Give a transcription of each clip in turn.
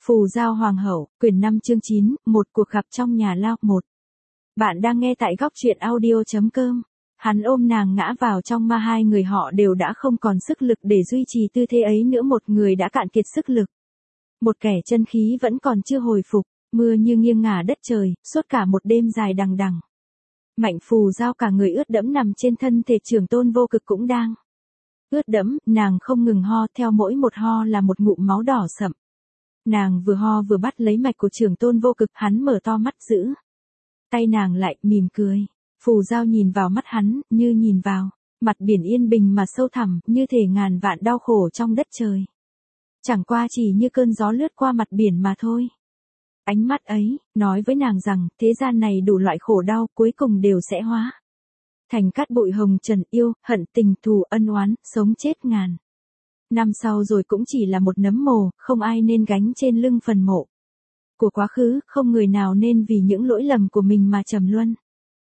Phù Giao Hoàng hậu, quyển 5 chương 9, một cuộc gặp trong nhà lao 1. Bạn đang nghe tại góc truyện audio.com. Hắn ôm nàng ngã vào trong ma, hai người họ đều đã không còn sức lực để duy trì tư thế ấy nữa, một người đã cạn kiệt sức lực. Một kẻ chân khí vẫn còn chưa hồi phục, mưa như nghiêng ngả đất trời, suốt cả một đêm dài đằng đằng. Mạnh Phù Giao cả người ướt đẫm nằm trên thân thể Trưởng Tôn Vô Cực cũng đang ướt đẫm, nàng không ngừng ho, theo mỗi một ho là một ngụm máu đỏ sậm. Nàng vừa ho vừa bắt lấy mạch của Trưởng Tôn Vô Cực, hắn mở to mắt giữ tay nàng lại, mỉm cười. Phù Giao nhìn vào mắt hắn, như nhìn vào mặt biển yên bình mà sâu thẳm, như thể ngàn vạn đau khổ trong đất trời chẳng qua chỉ như cơn gió lướt qua mặt biển mà thôi. Ánh mắt ấy nói với nàng rằng thế gian này đủ loại khổ đau cuối cùng đều sẽ hóa thành cát bụi hồng trần, yêu, hận, tình thù, ân oán, sống chết ngàn năm sau rồi cũng chỉ là một nấm mồ, không ai nên gánh trên lưng phần mộ của quá khứ, không người nào nên vì những lỗi lầm của mình mà trầm luân.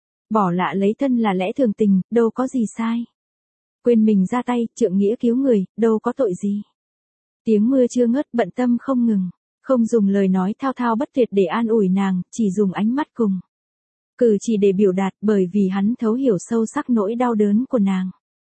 Bỏ lạ lấy thân là lẽ thường tình, đâu có gì sai. Quên mình ra tay, trượng nghĩa cứu người, đâu có tội gì. Tiếng mưa chưa ngớt, bận tâm không ngừng, không dùng lời nói thao thao bất tuyệt để an ủi nàng, chỉ dùng ánh mắt cùng cử chỉ để biểu đạt, bởi vì hắn thấu hiểu sâu sắc nỗi đau đớn của nàng.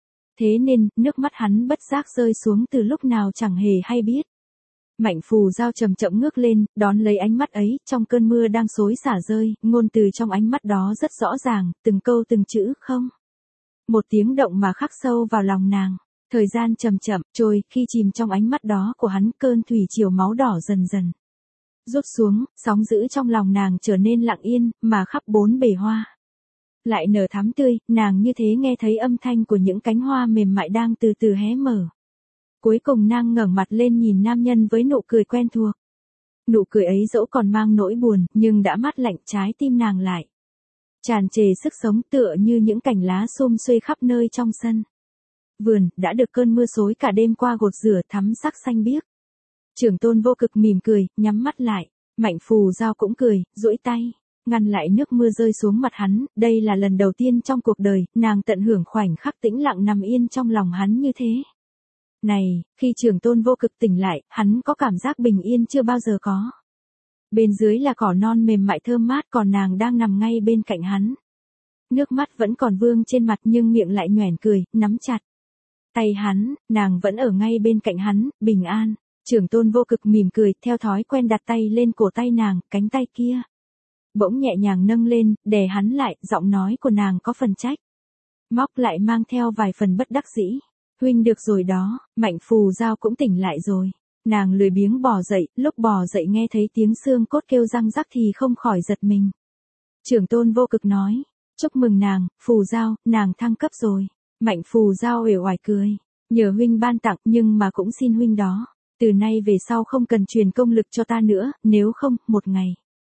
Thế nên, nước mắt hắn bất giác rơi xuống từ lúc nào chẳng hề hay biết. Mạnh Phù Giao chậm chậm ngước lên, đón lấy ánh mắt ấy, trong cơn mưa đang xối xả rơi, ngôn từ trong ánh mắt đó rất rõ ràng, từng câu từng chữ không một tiếng động mà khắc sâu vào lòng nàng. Thời gian chậm chậm trôi, khi chìm trong ánh mắt đó của hắn, cơn thủy triều máu đỏ dần dần rút xuống, sóng dữ trong lòng nàng trở nên lặng yên, mà khắp bốn bề hoa lại nở thắm tươi, nàng như thế nghe thấy âm thanh của những cánh hoa mềm mại đang từ từ hé mở. Cuối cùng nàng ngẩng mặt lên nhìn nam nhân với nụ cười quen thuộc. Nụ cười ấy dẫu còn mang nỗi buồn, nhưng đã mát lạnh trái tim nàng lại tràn trề sức sống, tựa như những cành lá xum xuê khắp nơi trong sân vườn, đã được cơn mưa xối cả đêm qua gột rửa thắm sắc xanh biếc. Trưởng Tôn Vô Cực mỉm cười, nhắm mắt lại. Mạnh Phù Giao cũng cười, duỗi tay ngăn lại nước mưa rơi xuống mặt hắn. Đây là lần đầu tiên trong cuộc đời nàng tận hưởng khoảnh khắc tĩnh lặng nằm yên trong lòng hắn như thế. Này, khi Trưởng Tôn Vô Cực tỉnh lại, hắn có cảm giác bình yên chưa bao giờ có. Bên dưới là cỏ non mềm mại thơm mát, còn nàng đang nằm ngay bên cạnh hắn. Nước mắt vẫn còn vương trên mặt nhưng miệng lại nhoẻn cười, nắm chặt tay hắn, nàng vẫn ở ngay bên cạnh hắn, bình an. Trưởng Tôn Vô Cực mỉm cười, theo thói quen đặt tay lên cổ tay nàng, cánh tay kia bỗng nhẹ nhàng nâng lên, đè hắn lại, giọng nói của nàng có phần trách móc lại mang theo vài phần bất đắc dĩ. Huynh được rồi đó. Mạnh Phù Giao cũng tỉnh lại rồi. Nàng lười biếng bò dậy, lúc bò dậy nghe thấy tiếng xương cốt kêu răng rắc thì không khỏi giật mình. Trưởng Tôn Vô Cực nói, chúc mừng nàng, Phù Giao, nàng thăng cấp rồi. Mạnh Phù Giao uể oải cười, nhờ huynh ban tặng, nhưng mà cũng xin huynh đó, từ nay về sau không cần truyền công lực cho ta nữa, nếu không, một ngày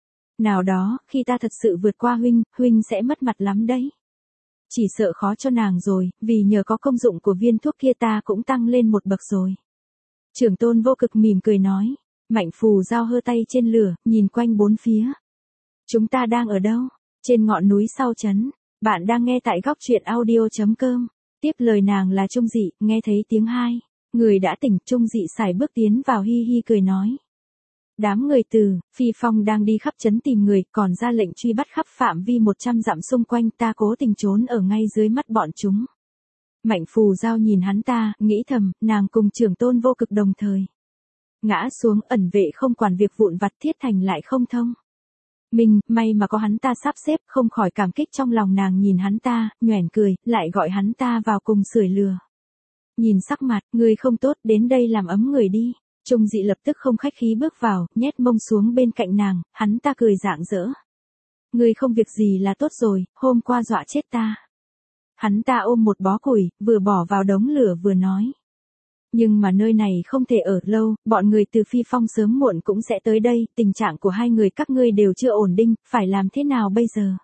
nào đó, khi ta thật sự vượt qua huynh sẽ mất mặt lắm đấy. Chỉ sợ khó cho nàng rồi, vì nhờ có công dụng của viên thuốc kia ta cũng tăng lên một bậc rồi. Trưởng Tôn Vô Cực mỉm cười nói. Mạnh Phù Giao hơ tay trên lửa, nhìn quanh bốn phía. Chúng ta đang ở đâu? Trên ngọn núi sau trấn. Bạn đang nghe tại góc truyện audio.com. Tiếp lời nàng là Trung Dị, nghe thấy tiếng hai người đã tỉnh. Trung Dị sải bước tiến vào, hi hi cười nói. Đám người Từ Phi Phong đang đi khắp trấn tìm người, còn ra lệnh truy bắt khắp phạm vi 100 dặm xung quanh, ta cố tình trốn ở ngay dưới mắt bọn chúng. Mạnh Phù Giao nhìn hắn ta, nghĩ thầm, nàng cùng Trưởng Tôn Vô Cực đồng thời ngã xuống, ẩn vệ không quản việc vụn vặt, thiết thành lại không thông mình, may mà có hắn ta sắp xếp, không khỏi cảm kích trong lòng nàng. Nhìn hắn ta, nhoẻn cười, lại gọi hắn ta vào cùng sưởi lửa. Nhìn sắc mặt, người không tốt, đến đây làm ấm người đi. Trung Dị lập tức không khách khí bước vào, nhét mông xuống bên cạnh nàng, hắn ta cười rạng rỡ. Người không việc gì là tốt rồi, hôm qua dọa chết ta. Hắn ta ôm một bó củi, vừa bỏ vào đống lửa vừa nói. Nhưng mà nơi này không thể ở lâu, bọn người Từ Phi Phong sớm muộn cũng sẽ tới đây, tình trạng của hai người các ngươi đều chưa ổn định, phải làm thế nào bây giờ?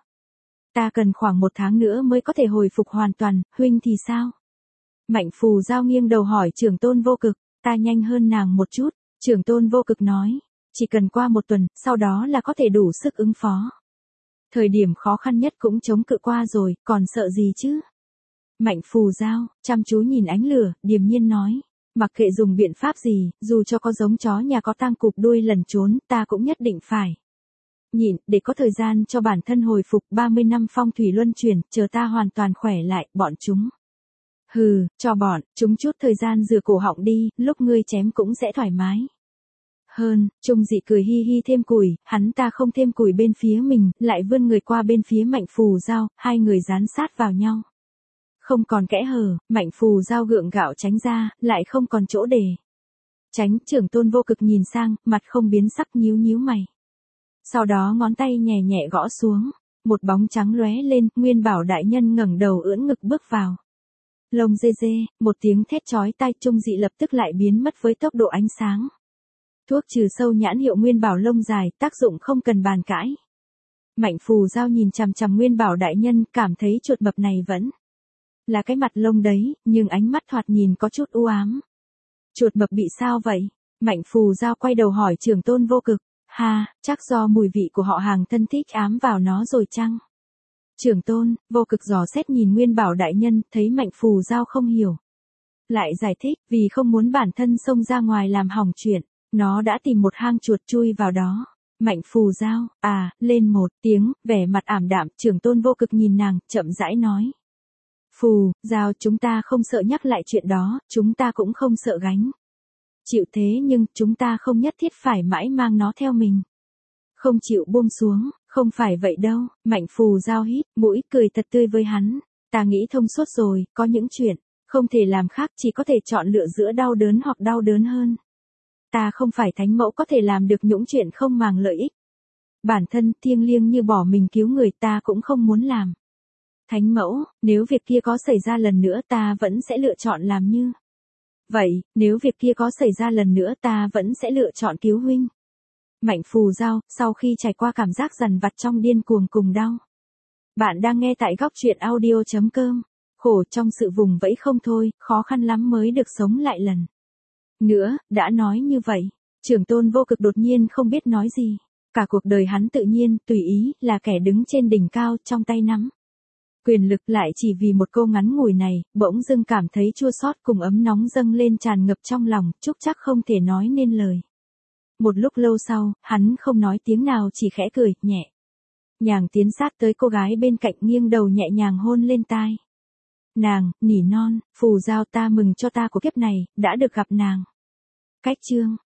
Ta cần khoảng 1 tháng nữa mới có thể hồi phục hoàn toàn, huynh thì sao? Mạnh Phù Giao nghiêng đầu hỏi Trưởng Tôn Vô Cực, ta nhanh hơn nàng một chút. Trưởng Tôn Vô Cực nói, chỉ cần qua 1 tuần, sau đó là có thể đủ sức ứng phó. Thời điểm khó khăn nhất cũng chống cự qua rồi, còn sợ gì chứ? Mạnh Phù Giao chăm chú nhìn ánh lửa, điềm nhiên nói, Mặc kệ dùng biện pháp gì, dù cho có giống chó nhà có tang cụp đuôi lẩn trốn, ta cũng nhất định phải nhịn, để có thời gian cho bản thân hồi phục 30 năm phong thủy luân chuyển, chờ ta hoàn toàn khỏe lại, bọn chúng. Hừ, cho bọn chúng chút thời gian rửa cổ họng đi, lúc ngươi chém cũng sẽ thoải mái. Hơn, Trung Dị cười hi hi thêm củi, hắn ta không thêm củi bên phía mình, lại vươn người qua bên phía Mạnh Phù Giao, hai người dán sát vào nhau. Không còn kẽ hở, Mạnh Phù Giao gượng gạo tránh ra, lại không còn chỗ để tránh. Trưởng Tôn Vô Cực nhìn sang, mặt không biến sắc, nhíu nhíu mày. Sau đó ngón tay nhẹ nhẹ gõ xuống, một bóng trắng lóe lên, Nguyên Bảo đại nhân ngẩng đầu ưỡn ngực bước vào. Lông dê dê, một tiếng thét chói tai, Trung Dị lập tức lại biến mất với tốc độ ánh sáng. Thuốc trừ sâu nhãn hiệu Nguyên Bảo lông dài, tác dụng không cần bàn cãi. Mạnh Phù Giao nhìn chằm chằm Nguyên Bảo đại nhân, cảm thấy chuột mập này vẫn là cái mặt lông đấy, nhưng ánh mắt thoạt nhìn có chút u ám. Chuột mập bị sao vậy? Mạnh Phù Giao quay đầu hỏi Trưởng Tôn Vô Cực. Ha, chắc do mùi vị của họ hàng thân thích ám vào nó rồi chăng? Trưởng Tôn Vô Cực dò xét nhìn Nguyên Bảo đại nhân, thấy Mạnh Phù Giao không hiểu, lại giải thích, vì không muốn bản thân xông ra ngoài làm hỏng chuyện, nó đã tìm một hang chuột chui vào đó. Mạnh Phù Giao, lên một tiếng, vẻ mặt ảm đạm, Trưởng Tôn Vô Cực nhìn nàng, chậm rãi nói. Phù Giao, chúng ta không sợ nhắc lại chuyện đó, chúng ta cũng không sợ gánh chịu, thế nhưng chúng ta không nhất thiết phải mãi mang nó theo mình. Không chịu buông xuống, không phải vậy đâu. Mạnh Phù Giao hít mũi, cười thật tươi với hắn. Ta nghĩ thông suốt rồi, có những chuyện không thể làm khác, chỉ có thể chọn lựa giữa đau đớn hoặc đau đớn hơn. Ta không phải thánh mẫu có thể làm được những chuyện không màng lợi ích bản thân thiêng liêng như bỏ mình cứu người, ta cũng không muốn làm. Thánh mẫu, nếu việc kia có xảy ra lần nữa ta vẫn sẽ lựa chọn làm như vậy, nếu việc kia có xảy ra lần nữa ta vẫn sẽ lựa chọn cứu huynh. Mạnh Phù Giao, sau khi trải qua cảm giác dằn vặt trong điên cuồng cùng đau. Bạn đang nghe tại góc truyện audio.com. Khổ trong sự vùng vẫy không thôi, khó khăn lắm mới được sống lại lần nữa, đã nói như vậy. Trưởng Tôn Vô Cực đột nhiên không biết nói gì. Cả cuộc đời hắn tự nhiên, tùy ý, là kẻ đứng trên đỉnh cao, trong tay nắm quyền lực, lại chỉ vì một câu ngắn ngủi này, bỗng dưng cảm thấy chua xót cùng ấm nóng dâng lên tràn ngập trong lòng, Trúc chắc không thể nói nên lời. Một lúc lâu sau, hắn không nói tiếng nào, chỉ khẽ cười, nhẹ nhàng tiến sát tới cô gái bên cạnh, nghiêng đầu nhẹ nhàng hôn lên tai nàng, nỉ non, Phù Giao, ta mừng cho ta của kiếp này, đã được gặp nàng. Cách chương